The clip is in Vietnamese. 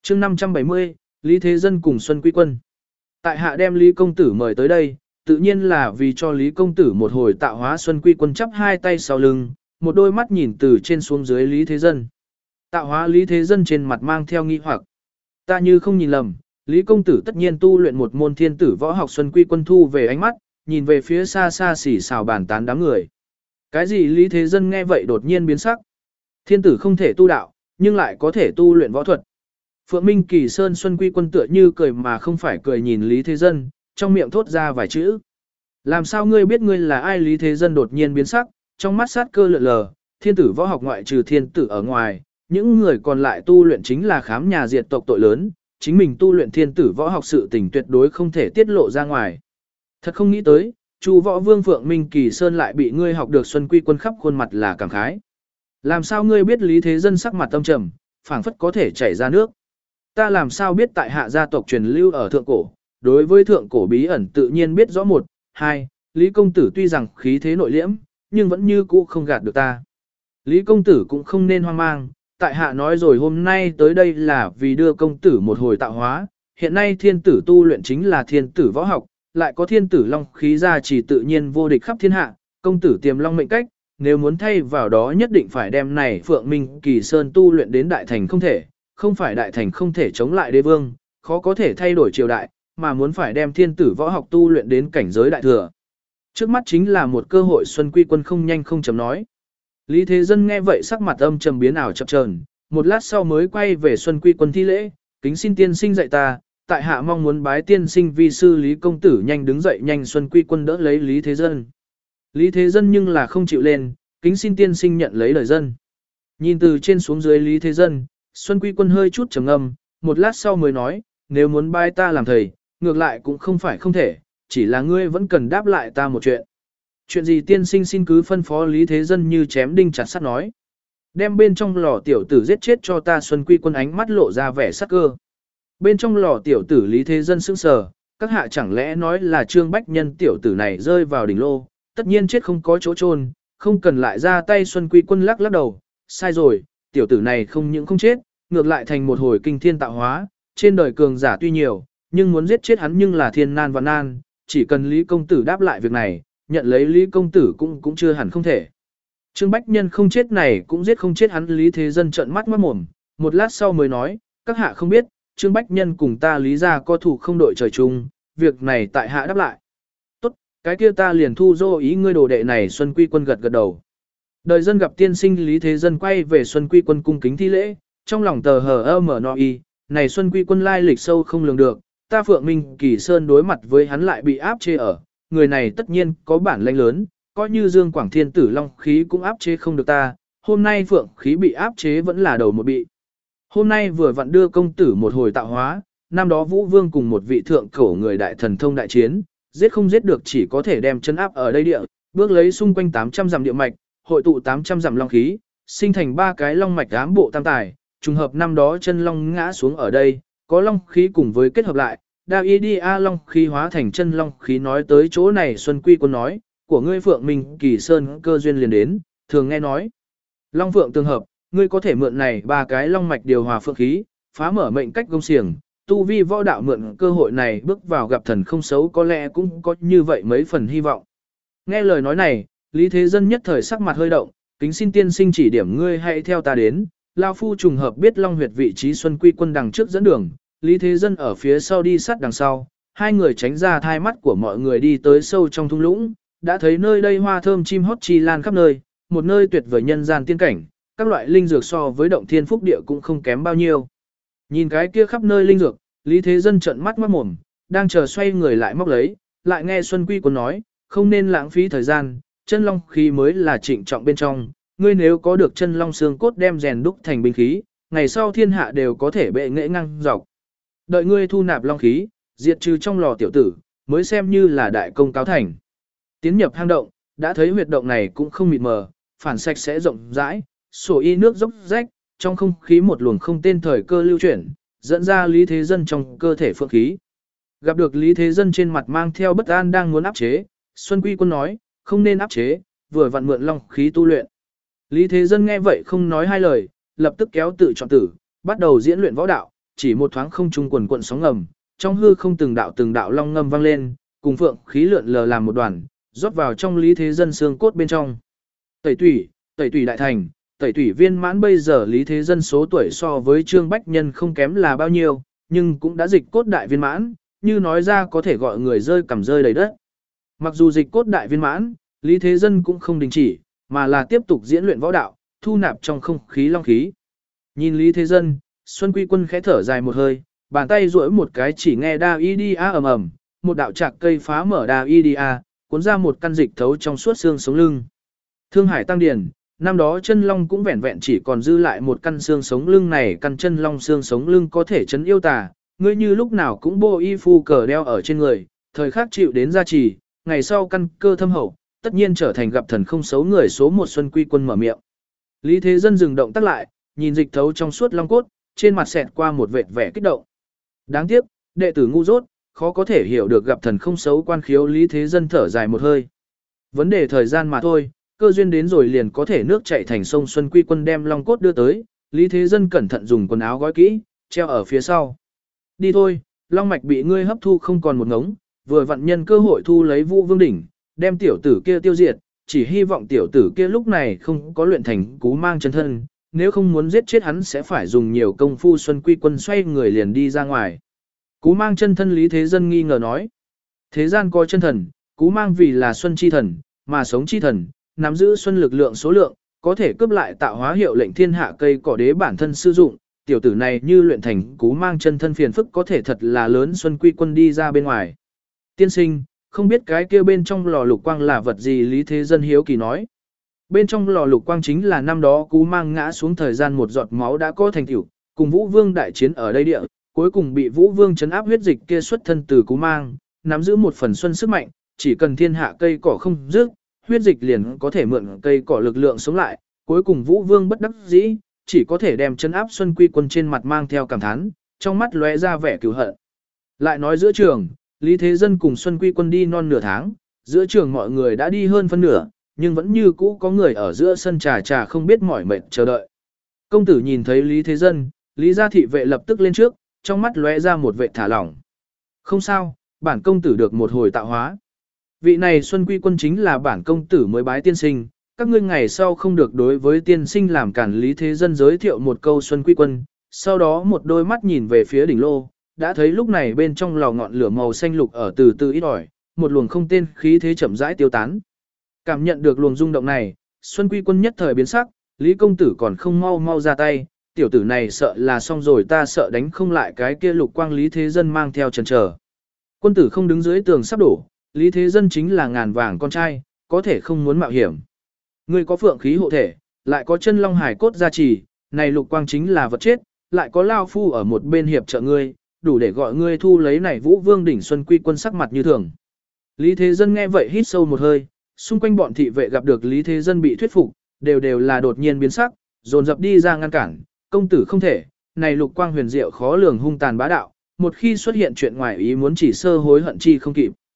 chương 570, Lý Thế Dân cùng Xuân Quy Quân. Tại hạ đem Lý Công Tử mời tới đây, tự nhiên là vì cho Lý Công Tử một hồi tạo hóa. Xuân Quy Quân chắp hai tay sau lưng, một đôi mắt nhìn từ trên xuống dưới Lý Thế Dân. Tạo hóa Lý Thế Dân trên mặt mang theo nghi hoặc. Ta như không nhìn lầm, Lý Công Tử tất nhiên tu luyện một môn thiên tử võ học. Xuân Quy Quân thu về ánh mắt, nhìn về phía xa xa xỉ xào bàn tán đám người. Cái gì? Lý Thế Dân nghe vậy đột nhiên biến sắc. Thiên tử không thể tu đạo, nhưng lại có thể tu luyện võ thuật. Phượng Minh Kỳ Sơn. Xuân Quy Quân tựa như cười mà không phải cười nhìn Lý Thế Dân, trong miệng thốt ra vài chữ. Làm sao ngươi biết ngươi là ai? Lý Thế Dân đột nhiên biến sắc, trong mắt sát cơ lượn lờ. Thiên tử võ học ngoại trừ thiên tử ở ngoài, những người còn lại tu luyện chính là khám nhà diệt tộc tội lớn, chính mình tu luyện thiên tử võ học sự tình tuyệt đối không thể tiết lộ ra ngoài. Thật không nghĩ tới, Chu Võ Vương Phượng Minh Kỳ Sơn lại bị ngươi học được. Xuân Quy Quân khắp khuôn mặt là cảm khái. Làm sao ngươi biết? Lý Thế Dân sắc mặt âm trầm, phảng phất có thể chảy ra nước. Ta làm sao biết? Tại hạ gia tộc truyền lưu ở thượng cổ, đối với thượng cổ bí ẩn tự nhiên biết rõ. 1, 2, Lý Công Tử tuy rằng khí thế nội liễm, nhưng vẫn như cũ không gạt được ta. Lý Công Tử cũng không nên hoang mang, tại hạ nói rồi, hôm nay tới đây là vì đưa công tử một hồi tạo hóa. Hiện nay thiên tử tu luyện chính là thiên tử võ học, lại có thiên tử long khí gia trì, tự nhiên vô địch khắp thiên hạ. Công tử tiềm long mệnh cách, nếu muốn thay vào đó nhất định phải đem này Phượng Minh Kỳ Sơn tu luyện đến đại thành không thể, không phải đại thành không thể chống lại đế vương, khó có thể thay đổi triều đại, mà muốn phải đem thiên tử võ học tu luyện đến cảnh giới đại thừa. Trước mắt chính là một cơ hội. Xuân Quy Quân không nhanh không chậm nói. Lý Thế Dân nghe vậy sắc mặt âm trầm biến ảo chập chờn, một lát sau mới quay về Xuân Quy Quân thi lễ, kính xin tiên sinh dạy ta, tại hạ mong muốn bái tiên sinh vi sư. Lý Công Tử nhanh đứng dậy. Nhanh. Xuân Quy Quân đỡ lấy Lý Thế Dân. Lý Thế Dân nhưng là không chịu lên, kính xin tiên sinh nhận lấy lời dân. Nhìn từ trên xuống dưới Lý Thế Dân, Xuân Quy Quân hơi chút trầm ngâm, một lát sau mới nói, nếu muốn bái ta làm thầy, ngược lại cũng không phải không thể, chỉ là ngươi vẫn cần đáp lại ta một chuyện. Chuyện gì tiên sinh xin cứ phân phó. Lý Thế Dân như chém đinh chặt sắt nói. Đem bên trong lò tiểu tử giết chết cho ta. Xuân Quy Quân ánh mắt lộ ra vẻ sắc cơ. Bên trong lò tiểu tử. Lý Thế Dân sững sờ, các hạ chẳng lẽ nói là Trương Bách Nhân tiểu tử này rơi vào đỉnh lô, tất nhiên chết không có chỗ chôn, không cần lại ra tay. Xuân Quy Quân lắc lắc đầu, sai rồi, tiểu tử này không những không chết, ngược lại thành một hồi kinh thiên tạo hóa. Trên đời cường giả tuy nhiều, nhưng muốn giết chết hắn nhưng là thiên nan và nan, chỉ cần Lý Công Tử đáp lại việc này, nhận lấy Lý Công Tử cũng chưa hẳn không thể. Trương Bách Nhân không chết này cũng giết không chết hắn. Lý Thế Dân trợn mắt ngoát mồm, một lát sau mới nói, các hạ không biết, Trương Bách Nhân cùng ta Lý gia có thủ không đội trời chung, việc này tại hạ đáp lại. Tốt, cái kia ta liền thu dô ý ngươi đồ đệ này. Xuân Quy Quân gật gật đầu. Đời dân gặp tiên sinh. Lý Thế Dân quay về Xuân Quy Quân cung kính thi lễ, trong lòng tờ hờ mở no y, này Xuân Quy Quân lai lịch sâu không lường được, ta Phượng Minh Kỳ Sơn đối mặt với hắn lại bị áp chế ở, người này tất nhiên có bản lĩnh lớn, coi như Dương Quảng Thiên Tử Long khí cũng áp chế không được ta, hôm nay Phượng khí bị áp chế vẫn là đầu một bị. Hôm nay vừa vặn đưa công tử một hồi tạo hóa, năm đó Vũ Vương cùng một vị thượng cổ người đại thần thông đại chiến, giết không giết được chỉ có thể đem chân áp ở đây địa, bước lấy xung quanh 800 dặm địa mạch, hội tụ 800 dặm long khí, sinh thành 3 cái long mạch ám bộ tam tài, trùng hợp năm đó chân long ngã xuống ở đây, có long khí cùng với kết hợp lại, đao y đi a long khí hóa thành chân long khí. Nói tới chỗ này Xuân Quy Quân nói, của ngươi Phượng Minh Kỳ Sơn cơ duyên liền đến, thường nghe nói long phượng tương hợp, ngươi có thể mượn này 3 cái long mạch điều hòa phượng khí, phá mở mệnh cách gông xiềng, tu vi võ đạo mượn cơ hội này bước vào gặp thần không xấu, có lẽ cũng có như vậy mấy phần hy vọng. Nghe lời nói này, Lý Thế Dân nhất thời sắc mặt hơi động, kính xin tiên sinh chỉ điểm, ngươi hãy theo ta đến. Lao phu trùng hợp biết long huyệt vị trí. Xuân Quy Quân đằng trước dẫn đường, Lý Thế Dân ở phía sau đi sát đằng sau, hai người tránh ra thai mắt của mọi người đi tới sâu trong thung lũng, đã thấy nơi đây hoa thơm chim hót chi lan khắp nơi, một nơi tuyệt vời nhân gian tiên cảnh, các loại linh dược so với động thiên phúc địa cũng không kém bao nhiêu. Nhìn cái kia khắp nơi linh dược, Lý Thế Dân trợn mắt ngoát mồm, đang chờ xoay người lại móc lấy, lại nghe Xuân Quy Quân nói, không nên lãng phí thời gian, chân long khí mới là trịnh trọng bên trong, ngươi nếu có được chân long xương cốt đem rèn đúc thành binh khí, ngày sau thiên hạ đều có thể bệ nghệ ngang dọc. Đợi ngươi thu nạp long khí, diệt trừ trong lò tiểu tử, mới xem như là đại công cáo thành. Tiến nhập hang động, đã thấy huyệt động này cũng không mịt mờ, phản sạch sẽ rộng rãi, sổ y nước dốc rách, trong không khí một luồng không tên thời cơ lưu chuyển, dẫn ra Lý Thế Dân trong cơ thể phượng khí. Gặp được Lý Thế Dân trên mặt mang theo bất an đang muốn áp chế, Xuân Quy Quân nói, không nên áp chế, vừa vặn mượn long khí tu luyện. Lý Thế Dân nghe vậy không nói hai lời, lập tức kéo tự chọn tử, bắt đầu diễn luyện võ đạo, chỉ một thoáng không trung quần quận sóng ngầm, trong hư không từng đạo long ngâm vang lên, cùng phượng khí lượn lờ làm một đoàn, rót vào trong Lý Thế Dân xương cốt bên trong. Tẩy tủy đại thành, tẩy tủy viên mãn. Bây giờ Lý Thế Dân số tuổi so với Trương Bách Nhân không kém là bao nhiêu, nhưng cũng đã dịch cốt đại viên mãn, như nói ra có thể gọi người rơi cằm rơi đầy đất. Mặc dù dịch cốt đại viên mãn, Lý Thế Dân cũng không đình chỉ, mà là tiếp tục diễn luyện võ đạo, thu nạp trong không khí long khí. Nhìn Lý Thế Dân, Xuân Quy Quân khẽ thở dài một hơi, bàn tay duỗi một cái chỉ nghe đa y đi a ầm ầm, một đạo trạc cây phá mở đa y đi a, cuốn ra một căn dịch thấu trong suốt xương sống lưng. Thương Hải Tăng Điển, năm đó chân long cũng vẹn vẹn chỉ còn dư lại một căn xương sống lưng này, căn chân long xương sống lưng có thể chấn yêu tà, ngươi như lúc nào cũng bô y phu cờ đeo ở trên người, thời khắc chịu đến gia trì, ngày sau căn cơ thâm hậu, tất nhiên trở thành gặp thần không xấu người số một. Xuân Quy Quân mở miệng. Lý Thế Dân dừng động tác lại, nhìn dịch thấu trong suốt long cốt, trên mặt xẹt qua một vệt vẻ kích động. Đáng tiếc, đệ tử ngu dốt, khó có thể hiểu được gặp thần không xấu quan khiếu. Lý Thế Dân thở dài một hơi. Vấn đề thời gian mà thôi, cơ duyên đến rồi liền có thể nước chảy thành sông. Xuân Quy Quân đem long cốt đưa tới, Lý Thế Dân cẩn thận dùng quần áo gói kỹ, treo ở phía sau. Đi thôi, long mạch bị ngươi hấp thu không còn một ngống, vừa vặn nhân cơ hội thu lấy Vũ Vương đỉnh, đem tiểu tử kia tiêu diệt, chỉ hy vọng tiểu tử kia lúc này không có luyện thành cú mang chân thân, nếu không muốn giết chết hắn sẽ phải dùng nhiều công phu. Xuân Quy Quân xoay người liền đi ra ngoài. Cú mang chân thân, Lý Thế Dân nghi ngờ nói. Thế gian có chân thần, cú mang vì là xuân chi thần, mà sống chi thần, nắm giữ xuân lực lượng số lượng, có thể cướp lại tạo hóa hiệu lệnh thiên hạ cây cỏ đế bản thân sử dụng. Tiểu tử này như luyện thành cú mang chân thân phiền phức có thể thật là lớn. Xuân Quy Quân đi ra bên ngoài. Tiên sinh, không biết cái kia bên trong lò lục quang là vật gì? Lý Thế Dân hiếu kỳ nói. Bên trong lò lục quang chính là năm đó cú mang ngã xuống thời gian một giọt máu đã có thành tựu, cùng Vũ Vương đại chiến ở đây địa, cuối cùng bị Vũ Vương trấn áp huyết dịch kia xuất thân từ cú mang, nắm giữ một phần xuân sức mạnh, chỉ cần thiên hạ cây cỏ không rước, huyết dịch liền có thể mượn cây cỏ lực lượng sống lại, cuối cùng Vũ Vương bất đắc dĩ, chỉ có thể đem trấn áp Xuân Quy Quân, trên mặt mang theo cảm thán, trong mắt lóe ra vẻ cừu hận. Lại nói giữa trường, Lý Thế Dân cùng Xuân Quy Quân đi non nửa tháng, giữa trường mọi người đã đi hơn phân nửa, nhưng vẫn như cũ có người ở giữa sân trà không biết mỏi mệt chờ đợi. Công tử nhìn thấy Lý Thế Dân, Lý gia thị vệ lập tức lên trước, trong mắt lóe ra một vệ thả lỏng. Không sao, bản công tử được một hồi tạo hóa. Vị này Xuân Quy Quân chính là bản công tử mới bái tiên sinh, các ngươi ngày sau không được đối với tiên sinh làm cản. Lý Thế Dân giới thiệu một câu Xuân Quy Quân, sau đó một đôi mắt nhìn về phía đỉnh lô, đã thấy lúc này bên trong lò ngọn lửa màu xanh lục ở từ từ ít ỏi, một luồng không tên khí thế chậm rãi tiêu tán. Cảm nhận được luồng rung động này, Xuân Quy Quân nhất thời biến sắc, Lý công tử còn không mau ra tay, tiểu tử này sợ là xong rồi, ta sợ đánh không lại cái kia lục quang. Lý Thế Dân mang theo chần chờ. Quân tử không đứng dưới tường sắp đổ, Lý Thế Dân chính là ngàn vàng con trai, có thể không muốn mạo hiểm. Ngươi có phượng khí hộ thể, lại có chân long hải cốt gia trì, này lục quang chính là vật chết, lại có lao phu ở một bên hiệp trợ ngươi, đủ để gọi ngươi thu lấy này Vũ Vương đỉnh. Xuân Quy Quân sắc mặt như thường. Lý Thế Dân nghe vậy hít sâu một hơi, xung quanh bọn thị vệ gặp được Lý Thế Dân bị thuyết phục, đều là đột nhiên biến sắc, dồn dập đi ra ngăn cản. Công tử không thể, này lục quang huyền diệu khó lường hung tàn bá đạo, một khi xuất hiện chuyện ngoài ý muốn chỉ sơ hối hận chi không kịp.